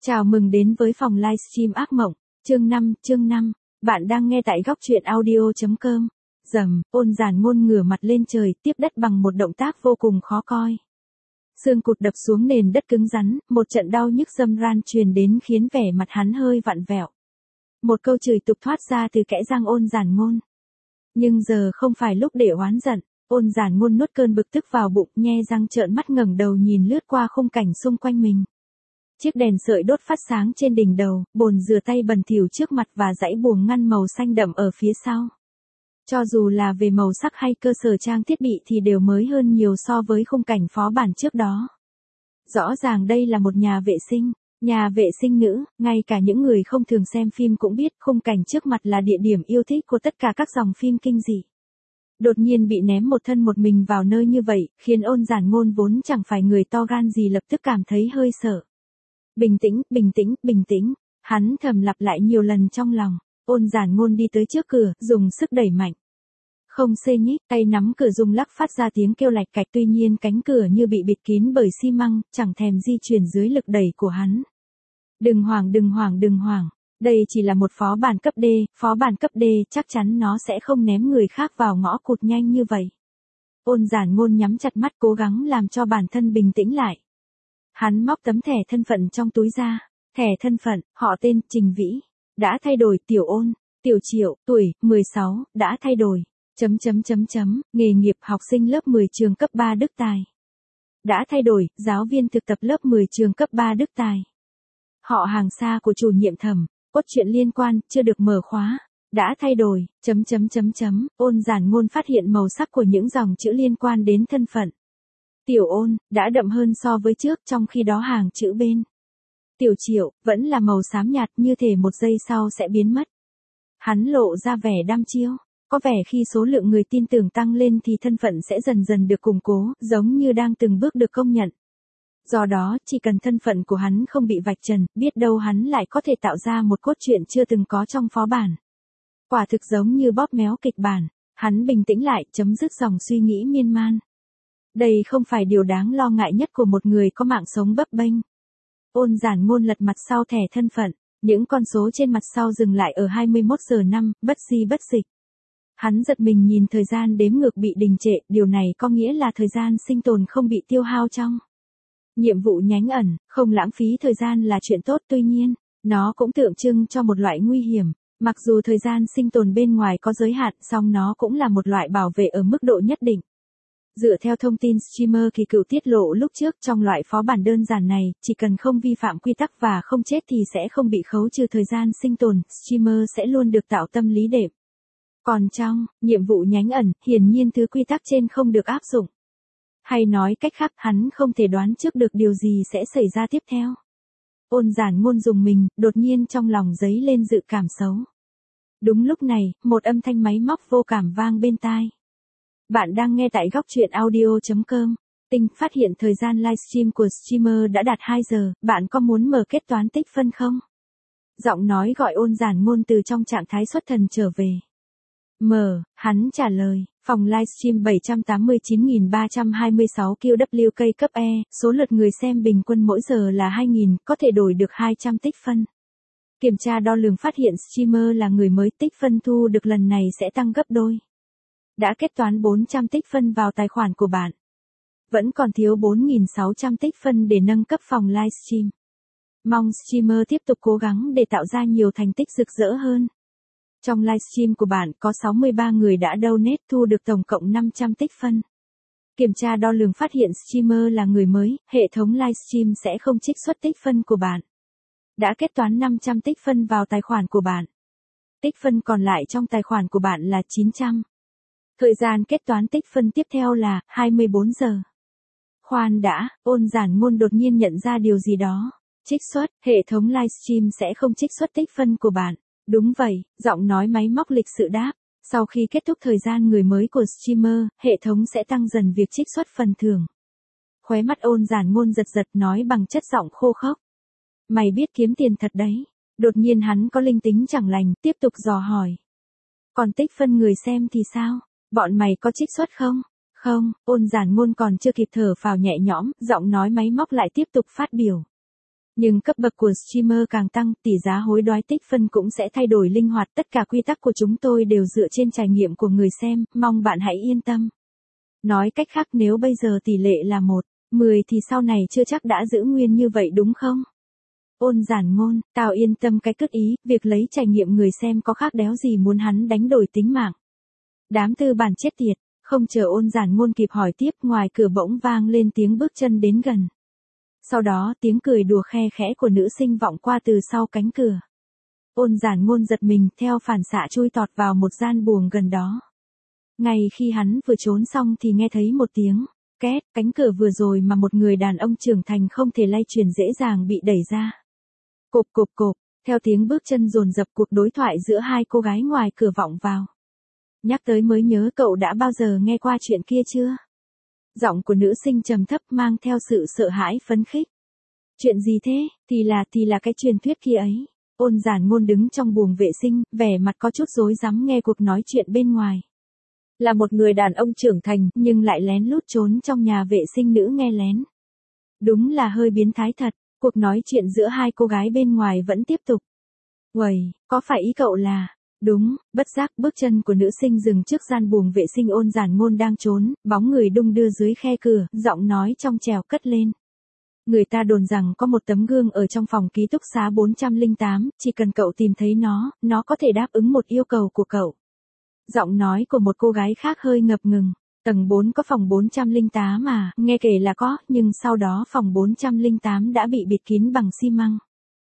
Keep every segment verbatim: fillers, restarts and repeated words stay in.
Chào mừng đến với phòng livestream ác mộng, chương năm, chương năm. Bạn đang nghe tại góc truyện audio.com. Rầm, Ôn Giản Ngôn ngửa mặt lên trời, tiếp đất bằng một động tác vô cùng khó coi. Xương cụt đập xuống nền đất cứng rắn, một trận đau nhức râm ran truyền đến khiến vẻ mặt hắn hơi vặn vẹo. Một câu chửi tục thoát ra từ kẽ răng Ôn Giản Ngôn. Nhưng giờ không phải lúc để oán giận, Ôn Giản Ngôn nuốt cơn bực tức vào bụng, nhe răng trợn mắt ngẩng đầu nhìn lướt qua khung cảnh xung quanh mình. Chiếc đèn sợi đốt phát sáng trên đỉnh đầu, bồn rửa tay bẩn thỉu trước mặt và dãy buồng ngăn màu xanh đậm ở phía sau. Cho dù là về màu sắc hay cơ sở trang thiết bị thì đều mới hơn nhiều so với khung cảnh phó bản trước đó. Rõ ràng đây là một nhà vệ sinh, nhà vệ sinh nữ, ngay cả những người không thường xem phim cũng biết khung cảnh trước mặt là địa điểm yêu thích của tất cả các dòng phim kinh dị. Đột nhiên bị ném một thân một mình vào nơi như vậy, khiến Ôn Giản Ngôn vốn chẳng phải người to gan gì lập tức cảm thấy hơi sợ. Bình tĩnh, bình tĩnh, bình tĩnh, hắn thầm lặp lại nhiều lần trong lòng. Ôn Giản Ngôn đi tới trước cửa, dùng sức đẩy mạnh. Không xê nhích, tay nắm cửa rung lắc phát ra tiếng kêu lạch cạch, tuy nhiên cánh cửa như bị bịt kín bởi xi măng, chẳng thèm di chuyển dưới lực đẩy của hắn. Đừng hoảng, đừng hoảng, đừng hoảng, đây chỉ là một phó bản cấp D, phó bản cấp D chắc chắn nó sẽ không ném người khác vào ngõ cụt nhanh như vậy. Ôn Giản Ngôn nhắm chặt mắt cố gắng làm cho bản thân bình tĩnh lại. Hắn móc tấm thẻ thân phận trong túi ra, thẻ thân phận, họ tên, Trình Vĩ, đã thay đổi, Tiểu Ôn, Tiểu Triệu, tuổi, mười sáu, đã thay đổi, chấm chấm chấm chấm, nghề nghiệp học sinh lớp mười trường cấp ba Đức Tài. Đã thay đổi, giáo viên thực tập lớp mười trường cấp ba Đức Tài. Họ hàng xa của chủ nhiệm Thẩm, cốt truyện liên quan, chưa được mở khóa, đã thay đổi, chấm chấm chấm chấm, Ôn Giản Ngôn phát hiện màu sắc của những dòng chữ liên quan đến thân phận. Tiểu Ôn, đã đậm hơn so với trước, trong khi đó hàng chữ bên. Tiểu Triệu, vẫn là màu xám nhạt, như thể một giây sau sẽ biến mất. Hắn lộ ra vẻ đăm chiêu, có vẻ khi số lượng người tin tưởng tăng lên thì thân phận sẽ dần dần được củng cố, giống như đang từng bước được công nhận. Do đó, chỉ cần thân phận của hắn không bị vạch trần, biết đâu hắn lại có thể tạo ra một cốt truyện chưa từng có trong phó bản. Quả thực giống như bóp méo kịch bản, hắn bình tĩnh lại, chấm dứt dòng suy nghĩ miên man. Đây không phải điều đáng lo ngại nhất của một người có mạng sống bấp bênh. Ôn Giản Ngôn lật mặt sau thẻ thân phận, những con số trên mặt sau dừng lại ở hai mươi mốt giờ năm, bất di bất dịch. Hắn giật mình nhìn thời gian đếm ngược bị đình trệ, điều này có nghĩa là thời gian sinh tồn không bị tiêu hao trong. Nhiệm vụ nhánh ẩn, không lãng phí thời gian là chuyện tốt, tuy nhiên, nó cũng tượng trưng cho một loại nguy hiểm. Mặc dù thời gian sinh tồn bên ngoài có giới hạn, song nó cũng là một loại bảo vệ ở mức độ nhất định. Dựa theo thông tin streamer Kỳ Cựu tiết lộ lúc trước, trong loại phó bản đơn giản này, chỉ cần không vi phạm quy tắc và không chết thì sẽ không bị khấu trừ thời gian sinh tồn, streamer sẽ luôn được tạo tâm lý đệm. Còn trong nhiệm vụ nhánh ẩn, hiển nhiên thứ quy tắc trên không được áp dụng. Hay nói cách khác, hắn không thể đoán trước được điều gì sẽ xảy ra tiếp theo. Ôn Giản Ngôn dùng mình, đột nhiên trong lòng dấy lên dự cảm xấu. Đúng lúc này, một âm thanh máy móc vô cảm vang bên tai. Bạn đang nghe tại góc truyện audio.com. Tinh phát hiện thời gian livestream của streamer đã đạt hai giờ, bạn có muốn mở kết toán tích phân không? Giọng nói gọi Ôn Giản Ngôn từ trong trạng thái xuất thần trở về. Mở, hắn trả lời, phòng livestream bảy trăm tám mươi chín nghìn ba trăm hai mươi sáu Q W K cấp E, số lượt người xem bình quân mỗi giờ là hai nghìn, có thể đổi được hai trăm tích phân. Kiểm tra đo lường phát hiện streamer là người mới, tích phân thu được lần này sẽ tăng gấp đôi. Đã kết toán bốn trăm tích phân vào tài khoản của bạn. Vẫn còn thiếu bốn nghìn sáu trăm tích phân để nâng cấp phòng livestream. Mong streamer tiếp tục cố gắng để tạo ra nhiều thành tích rực rỡ hơn. Trong livestream của bạn có sáu mươi ba người đã donate thu được tổng cộng năm trăm tích phân. Kiểm tra đo lường phát hiện streamer là người mới, hệ thống livestream sẽ không trích xuất tích phân của bạn. Đã kết toán năm trăm tích phân vào tài khoản của bạn. Tích phân còn lại trong tài khoản của bạn là chín trăm. Thời gian kết toán tích phân tiếp theo là hai mươi bốn giờ. Khoan đã, Ôn Giản Ngôn đột nhiên nhận ra điều gì đó. Trích xuất, hệ thống livestream sẽ không trích xuất tích phân của bạn. Đúng vậy, giọng nói máy móc lịch sự đáp. Sau khi kết thúc thời gian người mới của streamer, hệ thống sẽ tăng dần việc trích xuất phần thưởng. Khóe mắt Ôn Giản Ngôn giật giật nói bằng chất giọng khô khốc. Mày biết kiếm tiền thật đấy. Đột nhiên hắn có linh tính chẳng lành, tiếp tục dò hỏi. Còn tích phân người xem thì sao? Bọn mày có trích xuất không? Không, Ôn Giản Ngôn còn chưa kịp thở phào nhẹ nhõm, giọng nói máy móc lại tiếp tục phát biểu. Nhưng cấp bậc của streamer càng tăng, tỷ giá hối đoái tích phân cũng sẽ thay đổi linh hoạt. Tất cả quy tắc của chúng tôi đều dựa trên trải nghiệm của người xem, mong bạn hãy yên tâm. Nói cách khác, nếu bây giờ tỷ lệ là một mười thì sau này chưa chắc đã giữ nguyên như vậy đúng không? Ôn giản ngôn, tao yên tâm cái cứt ý, việc lấy trải nghiệm người xem có khác đéo gì muốn hắn đánh đổi tính mạng. Đám tư bản chết tiệt, không chờ ôn giản ngôn kịp hỏi tiếp, ngoài cửa bỗng vang lên tiếng bước chân đến gần. Sau đó tiếng cười đùa khe khẽ của nữ sinh vọng qua từ sau cánh cửa. Ôn giản ngôn giật mình, theo phản xạ chui tọt vào một gian buồng gần đó. Ngay khi hắn vừa trốn xong thì nghe thấy một tiếng két, cánh cửa vừa rồi mà một người đàn ông trưởng thành không thể lay chuyển dễ dàng bị đẩy ra. Cộp cộp cộp, theo tiếng bước chân dồn dập, cuộc đối thoại giữa hai cô gái ngoài cửa vọng vào. Nhắc tới mới nhớ, cậu đã bao giờ nghe qua chuyện kia chưa? Giọng của nữ sinh trầm thấp mang theo sự sợ hãi phấn khích. Chuyện gì thế? Thì là, thì là cái truyền thuyết kia ấy. Ôn giản ngôn đứng trong buồng vệ sinh, vẻ mặt có chút rối rắm nghe cuộc nói chuyện bên ngoài. Là một người đàn ông trưởng thành, nhưng lại lén lút trốn trong nhà vệ sinh nữ nghe lén. Đúng là hơi biến thái thật, cuộc nói chuyện giữa hai cô gái bên ngoài vẫn tiếp tục. Uầy, có phải ý cậu là... Đúng, bất giác bước chân của nữ sinh dừng trước gian buồng vệ sinh ôn giản ngôn đang trốn, bóng người đung đưa dưới khe cửa, giọng nói trong trẻo cất lên. Người ta đồn rằng có một tấm gương ở trong phòng ký túc xá bốn trăm lẻ tám, chỉ cần cậu tìm thấy nó, nó có thể đáp ứng một yêu cầu của cậu. Giọng nói của một cô gái khác hơi ngập ngừng. Tầng bốn có phòng bốn trăm lẻ tám mà, nghe kể là có, nhưng sau đó phòng bốn trăm lẻ tám đã bị bịt kín bằng xi măng.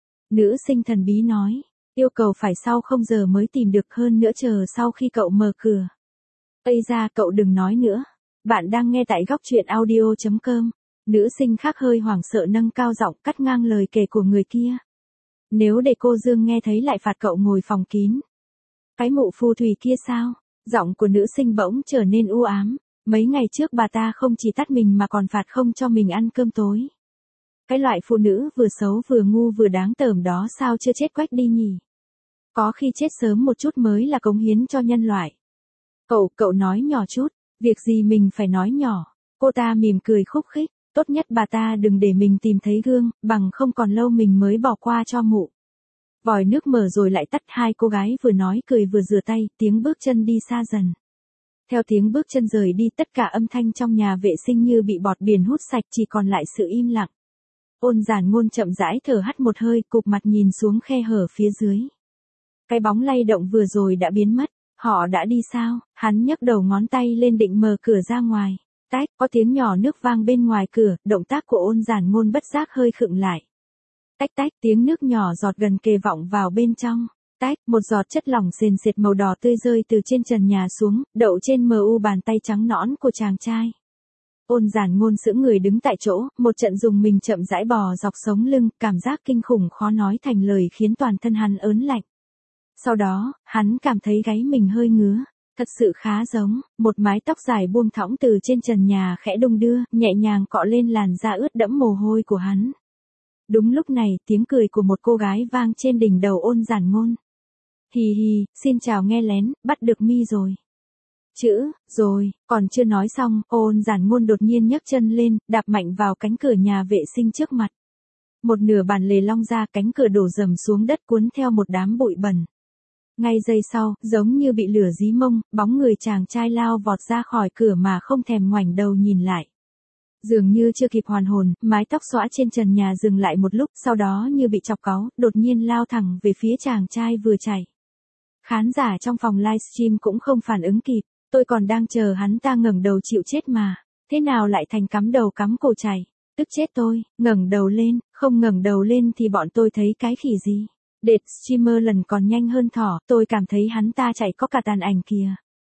Nữ sinh thần bí nói. Yêu cầu phải sau không giờ mới tìm được, hơn nữa chờ sau khi cậu mở cửa. Ây ra, cậu đừng nói nữa. Bạn đang nghe tại góc truyện audio chấm com. Nữ sinh khác hơi hoảng sợ nâng cao giọng cắt ngang lời kể của người kia. Nếu để cô Dương nghe thấy lại phạt cậu ngồi phòng kín. Cái mụ phù thủy kia sao? Giọng của nữ sinh bỗng trở nên u ám. Mấy ngày trước bà ta không chỉ tát mình mà còn phạt không cho mình ăn cơm tối. Cái loại phụ nữ vừa xấu vừa ngu vừa đáng tởm đó sao chưa chết quách đi nhỉ? Có khi chết sớm một chút mới là cống hiến cho nhân loại. Cậu, cậu nói nhỏ chút, việc gì mình phải nói nhỏ. Cô ta mỉm cười khúc khích, tốt nhất bà ta đừng để mình tìm thấy gương, bằng không còn lâu mình mới bỏ qua cho mụ. Vòi nước mở rồi lại tắt, hai cô gái vừa nói cười vừa rửa tay, tiếng bước chân đi xa dần. Theo tiếng bước chân rời đi, tất cả âm thanh trong nhà vệ sinh như bị bọt biển hút sạch, chỉ còn lại sự im lặng. Ôn giản ngôn chậm rãi thở hắt một hơi, cụp mặt nhìn xuống khe hở phía dưới. Cái bóng lay động vừa rồi đã biến mất, họ đã đi sao? Hắn nhấc đầu ngón tay lên định mở cửa ra ngoài. Tách, có tiếng nhỏ nước vang bên ngoài cửa, động tác của ôn giản ngôn bất giác hơi khựng lại. Tách tách, tiếng nước nhỏ giọt gần kề vọng vào bên trong. Tách, một giọt chất lỏng sền sệt màu đỏ tươi rơi từ trên trần nhà xuống, đậu trên mờ u bàn tay trắng nõn của chàng trai. Ôn giản ngôn sững người đứng tại chỗ, một trận dùng mình chậm rãi bò dọc sống lưng, cảm giác kinh khủng khó nói thành lời khiến toàn thân hắn ớn lạnh. Sau đó, hắn cảm thấy gáy mình hơi ngứa, thật sự khá giống, một mái tóc dài buông thõng từ trên trần nhà khẽ đung đưa, nhẹ nhàng cọ lên làn da ướt đẫm mồ hôi của hắn. Đúng lúc này, tiếng cười của một cô gái vang trên đỉnh đầu ôn giản ngôn. Hì hì, xin chào nghe lén, bắt được mi rồi. Chữ, rồi, còn chưa nói xong, ôn giản ngôn đột nhiên nhấc chân lên, đạp mạnh vào cánh cửa nhà vệ sinh trước mặt. Một nửa bản lề long ra, cánh cửa đổ rầm xuống đất cuốn theo một đám bụi bẩn. Ngay giây sau, giống như bị lửa dí mông, bóng người chàng trai lao vọt ra khỏi cửa mà không thèm ngoảnh đầu nhìn lại. Dường như chưa kịp hoàn hồn, mái tóc xõa trên trần nhà dừng lại một lúc, sau đó như bị chọc cáu, đột nhiên lao thẳng về phía chàng trai vừa chạy. Khán giả trong phòng livestream cũng không phản ứng kịp, tôi còn đang chờ hắn ta ngẩng đầu chịu chết mà, thế nào lại thành cắm đầu cắm cổ chạy, tức chết tôi, ngẩng đầu lên, không ngẩng đầu lên thì bọn tôi thấy cái khỉ gì. Đệt streamer lần còn nhanh hơn thỏ, tôi cảm thấy hắn ta chạy có cả tàn ảnh kìa.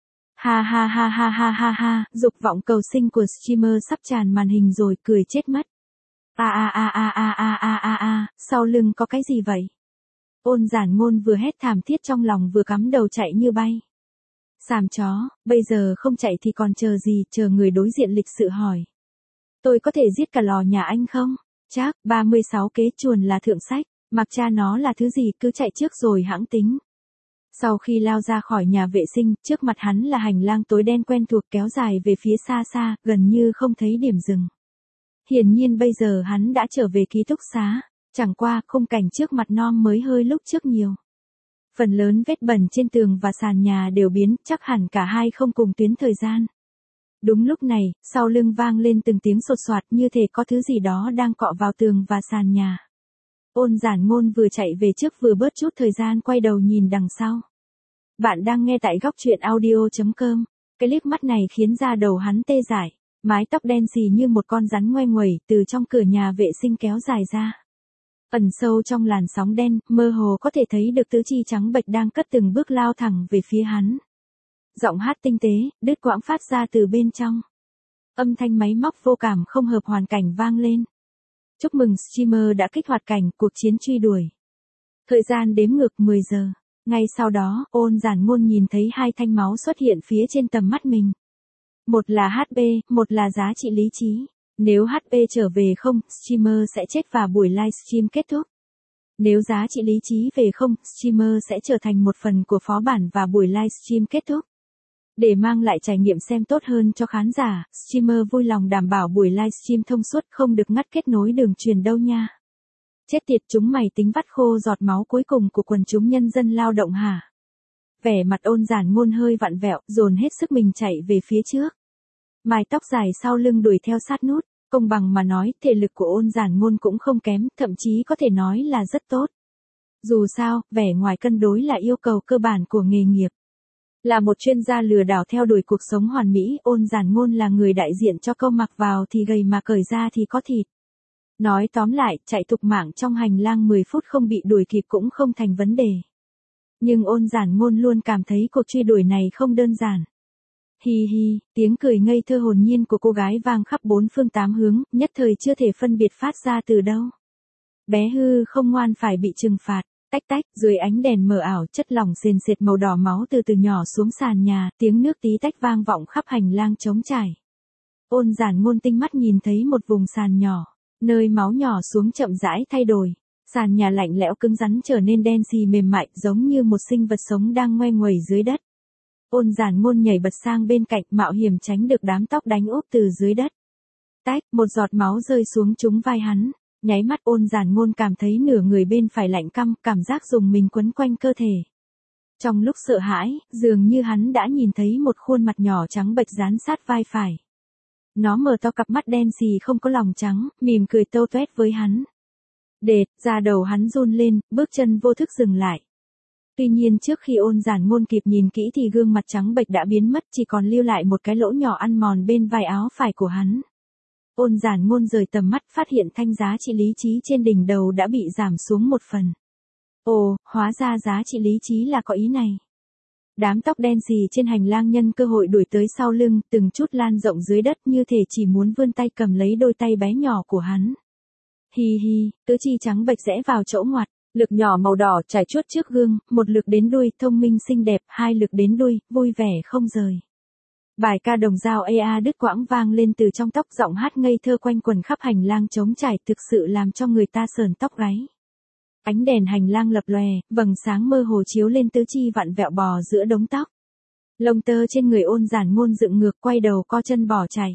Ha ha ha ha ha ha ha, dục vọng cầu sinh của streamer sắp tràn màn hình rồi, cười chết mất. A a a a a a a a a, sau lưng có cái gì vậy? Ôn giản ngôn vừa hét thảm thiết trong lòng vừa cắm đầu chạy như bay. Sàm chó, bây giờ không chạy thì còn chờ gì, chờ người đối diện lịch sự hỏi. Tôi có thể giết cả lò nhà anh không? Chắc, ba mươi sáu kế chuồn là thượng sách, mặc cha nó là thứ gì cứ chạy trước rồi hãng tính. Sau khi lao ra khỏi nhà vệ sinh, trước mặt hắn là hành lang tối đen quen thuộc kéo dài về phía xa xa, gần như không thấy điểm dừng. Hiển nhiên bây giờ hắn đã trở về ký túc xá. Chẳng qua, khung cảnh trước mặt Nom mới hơi lúc trước nhiều. Phần lớn vết bẩn trên tường và sàn nhà đều biến, chắc hẳn cả hai không cùng tuyến thời gian. Đúng lúc này, sau lưng vang lên từng tiếng sột soạt như thể có thứ gì đó đang cọ vào tường và sàn nhà. Ôn Giản Ngôn vừa chạy về trước vừa bớt chút thời gian quay đầu nhìn đằng sau. Bạn đang nghe tại góc truyện audio chấm com. Cái liếc mắt này khiến da đầu hắn tê dại, mái tóc đen xì như một con rắn ngoe nguẩy từ trong cửa nhà vệ sinh kéo dài ra. Ẩn sâu trong làn sóng đen, mơ hồ có thể thấy được tứ chi trắng bệch đang cất từng bước lao thẳng về phía hắn. Giọng hát tinh tế, đứt quãng phát ra từ bên trong. Âm thanh máy móc vô cảm không hợp hoàn cảnh vang lên. Chúc mừng streamer đã kích hoạt cảnh cuộc chiến truy đuổi. Thời gian đếm ngược mười giờ. Ngay sau đó, Ôn Giản Ngôn nhìn thấy hai thanh máu xuất hiện phía trên tầm mắt mình. Một là hát pê, một là giá trị lý trí. Nếu hát pê trở về không, streamer sẽ chết và buổi livestream kết thúc. Nếu giá trị lý trí về không, streamer sẽ trở thành một phần của phó bản và buổi livestream kết thúc. Để mang lại trải nghiệm xem tốt hơn cho khán giả, streamer vui lòng đảm bảo buổi livestream thông suốt không được ngắt kết nối đường truyền đâu nha. Chết tiệt, chúng mày tính vắt khô giọt máu cuối cùng của quần chúng nhân dân lao động hả? Vẻ mặt Ôn Giản Ngôn hơi vặn vẹo, dồn hết sức mình chạy về phía trước. Mái tóc dài sau lưng đuổi theo sát nút, công bằng mà nói, thể lực của Ôn Giản Ngôn cũng không kém, thậm chí có thể nói là rất tốt. Dù sao, vẻ ngoài cân đối là yêu cầu cơ bản của nghề nghiệp. Là một chuyên gia lừa đảo theo đuổi cuộc sống hoàn mỹ, Ôn Giản Ngôn là người đại diện cho câu mặc vào thì gầy mà cởi ra thì có thịt. Nói tóm lại, chạy thục mạng trong hành lang mười phút không bị đuổi kịp cũng không thành vấn đề. Nhưng Ôn Giản Ngôn luôn cảm thấy cuộc truy đuổi này không đơn giản. Hi hi, tiếng cười ngây thơ hồn nhiên của cô gái vang khắp bốn phương tám hướng, nhất thời chưa thể phân biệt phát ra từ đâu. Bé hư không ngoan phải bị trừng phạt. Tách tách, dưới ánh đèn mờ ảo, chất lỏng sền sệt màu đỏ máu từ từ nhỏ xuống sàn nhà, tiếng nước tí tách vang vọng khắp hành lang trống trải. Ôn Giản Ngôn tinh mắt nhìn thấy một vùng sàn nhỏ, nơi máu nhỏ xuống chậm rãi thay đổi. Sàn nhà lạnh lẽo cứng rắn trở nên đen xì mềm mại, giống như một sinh vật sống đang ngoe nguẩy dưới đất. Ôn Giản Ngôn nhảy bật sang bên cạnh, mạo hiểm tránh được đám tóc đánh úp từ dưới đất. Tách, một giọt máu rơi xuống trúng vai hắn. Nháy mắt Ôn Giản Ngôn cảm thấy nửa người bên phải lạnh căm, cảm giác dùng mình quấn quanh cơ thể. Trong lúc sợ hãi, dường như hắn đã nhìn thấy một khuôn mặt nhỏ trắng bệch dán sát vai phải. Nó mở to cặp mắt đen xì không có lòng trắng, mỉm cười tâu tuét với hắn. Đệt, da đầu hắn run lên, bước chân vô thức dừng lại. Tuy nhiên trước khi Ôn Giản Ngôn kịp nhìn kỹ thì gương mặt trắng bệch đã biến mất, chỉ còn lưu lại một cái lỗ nhỏ ăn mòn bên vai áo phải của hắn. Ôn Giản Ngôn rời tầm mắt, phát hiện thanh giá trị lý trí trên đỉnh đầu đã bị giảm xuống một phần. Ồ, hóa ra giá trị lý trí là có ý này. Đám tóc đen xì trên hành lang nhân cơ hội đuổi tới sau lưng, từng chút lan rộng dưới đất như thể chỉ muốn vươn tay cầm lấy đôi tay bé nhỏ của hắn. Hi hi, tứ chi trắng bệch rẽ vào chỗ ngoặt, lực nhỏ màu đỏ trải chuốt trước gương, một lực đến đuôi, thông minh xinh đẹp, hai lực đến đuôi, vui vẻ không rời. Bài ca đồng dao ê a đứt quãng vang lên từ trong tóc, giọng hát ngây thơ quanh quần khắp hành lang trống trải, thực sự làm cho người ta sờn tóc gáy. Ánh đèn hành lang lập lòe, vầng sáng mơ hồ chiếu lên tứ chi vặn vẹo bò giữa đống tóc. Lông tơ trên người Ôn Giản Ngôn dựng ngược, quay đầu co chân bỏ chạy.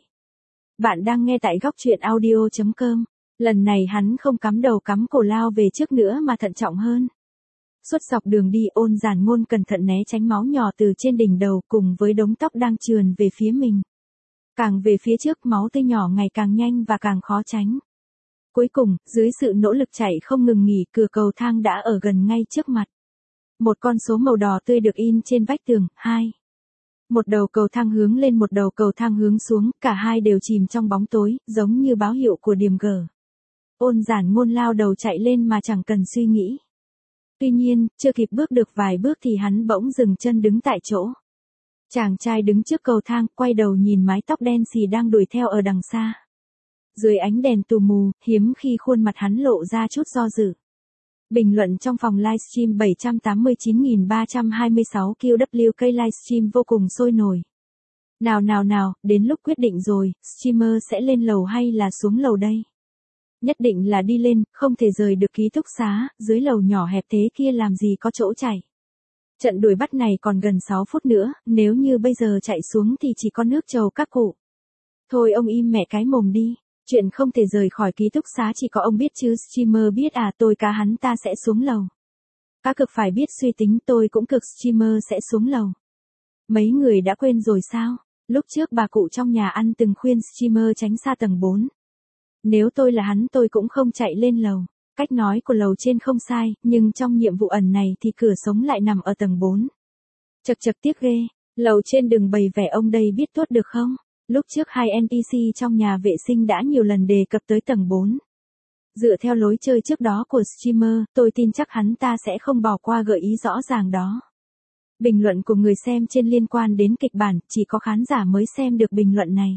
Bạn đang nghe tại góc truyện audio chấm com. Lần này hắn không cắm đầu cắm cổ lao về trước nữa mà thận trọng hơn. Suốt dọc đường đi, Ôn Giản Ngôn cẩn thận né tránh máu nhỏ từ trên đỉnh đầu cùng với đống tóc đang trườn về phía mình. Càng về phía trước, máu tươi nhỏ ngày càng nhanh và càng khó tránh. Cuối cùng, dưới sự nỗ lực chạy không ngừng nghỉ, cửa cầu thang đã ở gần ngay trước mặt. Một con số màu đỏ tươi được in trên vách tường, hai. Một đầu cầu thang hướng lên, một đầu cầu thang hướng xuống, cả hai đều chìm trong bóng tối, giống như báo hiệu của điểm G. Ôn Giản Ngôn lao đầu chạy lên mà chẳng cần suy nghĩ. Tuy nhiên, chưa kịp bước được vài bước thì hắn bỗng dừng chân đứng tại chỗ. Chàng trai đứng trước cầu thang, quay đầu nhìn mái tóc đen xì đang đuổi theo ở đằng xa. Dưới ánh đèn tù mù, hiếm khi khuôn mặt hắn lộ ra chút do dự. Bình luận trong phòng livestream bảy trăm tám mươi chín nghìn ba trăm hai mươi sáu Q W K livestream vô cùng sôi nổi. Nào nào nào, đến lúc quyết định rồi, streamer sẽ lên lầu hay là xuống lầu đây? Nhất định là đi lên, không thể rời được ký túc xá, dưới lầu nhỏ hẹp thế kia làm gì có chỗ chạy. Trận đuổi bắt này còn gần sáu phút nữa, nếu như bây giờ chạy xuống thì chỉ có nước trầu các cụ. Thôi ông im mẹ cái mồm đi, Chuyện không thể rời khỏi ký túc xá chỉ có ông biết chứ streamer biết à, tôi cá hắn ta sẽ xuống lầu. Cá cực phải biết suy tính, tôi cũng cực, streamer sẽ xuống lầu. Mấy người đã quên rồi sao? Lúc trước bà cụ trong nhà ăn từng khuyên streamer tránh xa tầng bốn. Nếu tôi là hắn tôi cũng không chạy lên lầu. Cách nói của lầu trên không sai, nhưng trong nhiệm vụ ẩn này thì cửa sống lại nằm ở tầng bốn. Chật chật tiếc ghê, lầu trên đừng bày vẻ ông đây biết tốt được không? Lúc trước hai en pê xê trong nhà vệ sinh đã nhiều lần đề cập tới tầng bốn. Dựa theo lối chơi trước đó của streamer, tôi tin chắc hắn ta sẽ không bỏ qua gợi ý rõ ràng đó. Bình luận của người xem trên liên quan đến kịch bản, chỉ có khán giả mới xem được bình luận này.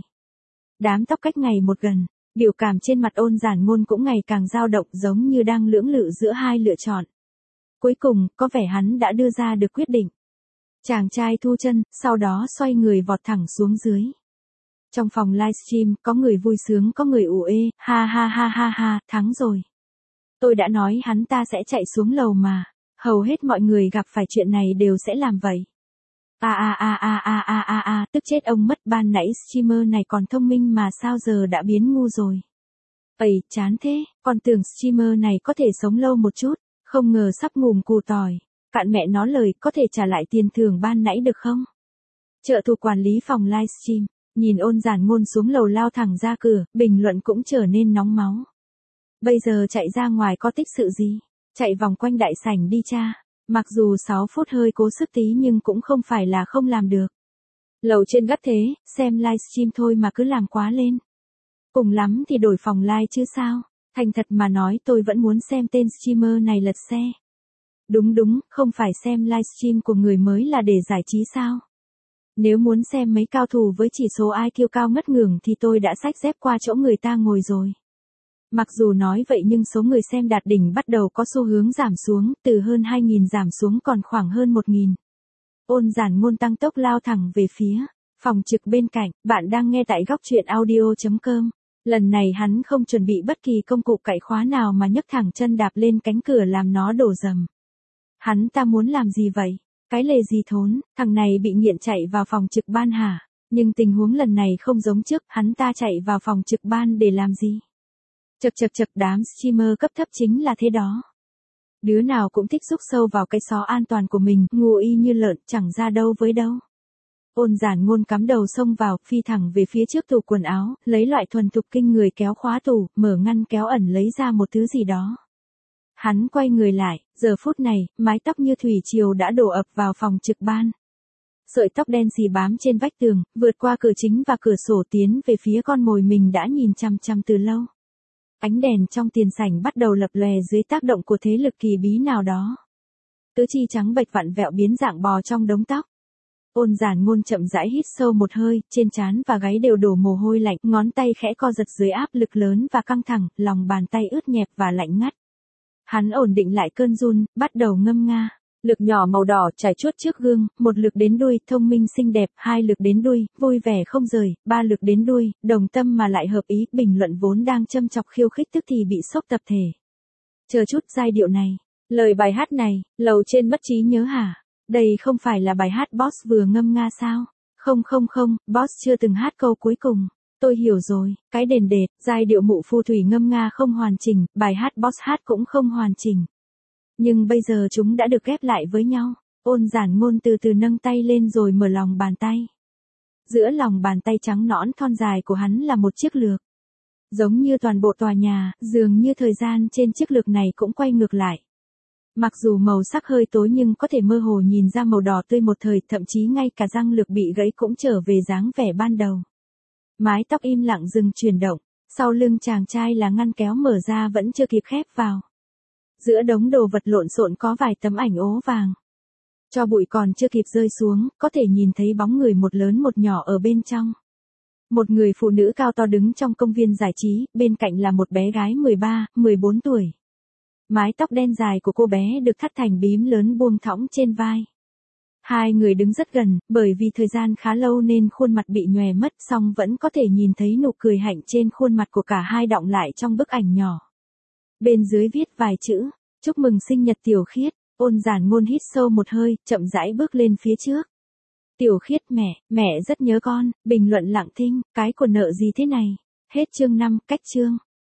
Đám tóc cách ngày một gần, biểu cảm trên mặt Ôn Giản Ngôn cũng ngày càng dao động, giống như đang lưỡng lự giữa hai lựa chọn. Cuối cùng, có vẻ hắn đã đưa ra được quyết định. Chàng trai thu chân, sau đó xoay người vọt thẳng xuống dưới. Trong phòng livestream, có người vui sướng có người ủ ê, ha ha ha ha ha, thắng rồi. Tôi đã nói hắn ta sẽ chạy xuống lầu mà, hầu hết mọi người gặp phải chuyện này đều sẽ làm vậy. A a a a a a a a, tức chết ông mất, ban nãy streamer này còn thông minh mà sao giờ đã biến ngu rồi. Ây, chán thế, còn tưởng streamer này có thể sống lâu một chút, không ngờ sắp ngùm cù tỏi. Cạn mẹ nó lời, có thể trả lại tiền thưởng ban nãy được không? Trợ thủ quản lý phòng livestream, nhìn Ôn Giản Ngôn xuống lầu lao thẳng ra cửa, bình luận cũng trở nên nóng máu. Bây giờ chạy ra ngoài có tích sự gì? Chạy vòng quanh đại sảnh đi cha. Mặc dù sáu phút hơi cố sức tí nhưng cũng không phải là không làm được. Lầu trên gắt thế, xem livestream thôi mà cứ làm quá lên. Cùng lắm thì đổi phòng live chứ sao? Thành thật mà nói tôi vẫn muốn xem tên streamer này lật xe. Đúng đúng, không phải xem livestream của người mới là để giải trí sao? Nếu muốn xem mấy cao thủ với chỉ số i kiu cao ngất ngưởng thì tôi đã xách dép qua chỗ người ta ngồi rồi. Mặc dù nói vậy nhưng số người xem đạt đỉnh bắt đầu có xu hướng giảm xuống, từ hơn hai nghìn giảm xuống còn khoảng hơn một nghìn. Ôn Giản Ngôn tăng tốc lao thẳng về phía phòng trực bên cạnh, bạn đang nghe tại góc truyện audio chấm com. Lần này hắn không chuẩn bị bất kỳ công cụ cạy khóa nào mà nhấc thẳng chân đạp lên cánh cửa làm nó đổ rầm. Hắn ta muốn làm gì vậy? Cái lề gì thốn, thằng này bị nghiện chạy vào phòng trực ban hả? Nhưng tình huống lần này không giống trước, hắn ta chạy vào phòng trực ban để làm gì? Chật chật chật, đám streamer cấp thấp chính là thế đó. Đứa nào cũng thích rúc sâu vào cái xó an toàn của mình, ngu y như lợn, chẳng ra đâu với đâu. Ôn Giản Ngôn cắm đầu xông vào, phi thẳng về phía trước tủ quần áo, lấy loại thuần thục kinh người kéo khóa tủ, mở ngăn kéo ẩn lấy ra một thứ gì đó. Hắn quay người lại, giờ phút này, mái tóc như thủy triều đã đổ ập vào phòng trực ban. Sợi tóc đen xì bám trên vách tường, vượt qua cửa chính và cửa sổ tiến về phía con mồi mình đã nhìn chăm chăm từ lâu. Ánh đèn trong tiền sảnh bắt đầu lập lòe dưới tác động của thế lực kỳ bí nào đó. Tứ chi trắng bệch vặn vẹo biến dạng bò trong đống tóc. Ôn Giản Ngôn chậm rãi hít sâu một hơi, trên trán và gáy đều đổ mồ hôi lạnh, ngón tay khẽ co giật dưới áp lực lớn và căng thẳng, lòng bàn tay ướt nhẹp và lạnh ngắt. Hắn ổn định lại cơn run, bắt đầu ngâm nga. Lực nhỏ màu đỏ trải chuốt trước gương, một lực đến đuôi, thông minh xinh đẹp, hai lực đến đuôi, vui vẻ không rời, ba lực đến đuôi, đồng tâm mà lại hợp ý, bình luận vốn đang châm chọc khiêu khích tức thì bị sốc tập thể. Chờ chút, giai điệu này, lời bài hát này, lầu trên mất trí nhớ hả? Đây không phải là bài hát Boss vừa ngâm nga sao? Không không không, Boss chưa từng hát câu cuối cùng. Tôi hiểu rồi, cái đền đệt, giai điệu mụ phù thủy ngâm nga không hoàn chỉnh, bài hát Boss hát cũng không hoàn chỉnh. Nhưng bây giờ chúng đã được ghép lại với nhau. Ôn Giản Ngôn từ từ nâng tay lên rồi mở lòng bàn tay. Giữa lòng bàn tay trắng nõn thon dài của hắn là một chiếc lược. Giống như toàn bộ tòa nhà, dường như thời gian trên chiếc lược này cũng quay ngược lại. Mặc dù màu sắc hơi tối nhưng có thể mơ hồ nhìn ra màu đỏ tươi một thời, thậm chí ngay cả răng lược bị gãy cũng trở về dáng vẻ ban đầu. Mái tóc im lặng dừng chuyển động, sau lưng chàng trai là ngăn kéo mở ra vẫn chưa kịp khép vào. Giữa đống đồ vật lộn xộn có vài tấm ảnh ố vàng. Cho bụi còn chưa kịp rơi xuống, có thể nhìn thấy bóng người một lớn một nhỏ ở bên trong. Một người phụ nữ cao to đứng trong công viên giải trí, bên cạnh là một bé gái mười ba, mười bốn tuổi. Mái tóc đen dài của cô bé được thắt thành bím lớn buông thõng trên vai. Hai người đứng rất gần, bởi vì thời gian khá lâu nên khuôn mặt bị nhòe mất, song vẫn có thể nhìn thấy nụ cười hạnh trên khuôn mặt của cả hai đọng lại trong bức ảnh nhỏ. Bên dưới viết vài chữ, chúc mừng sinh nhật Tiểu Khiết. Ôn Giản Ngôn hít sâu một hơi, chậm rãi bước lên phía trước. Tiểu Khiết, mẹ, mẹ rất nhớ con, bình luận lặng thinh, cái của nợ gì thế này? Hết chương năm, cách chương.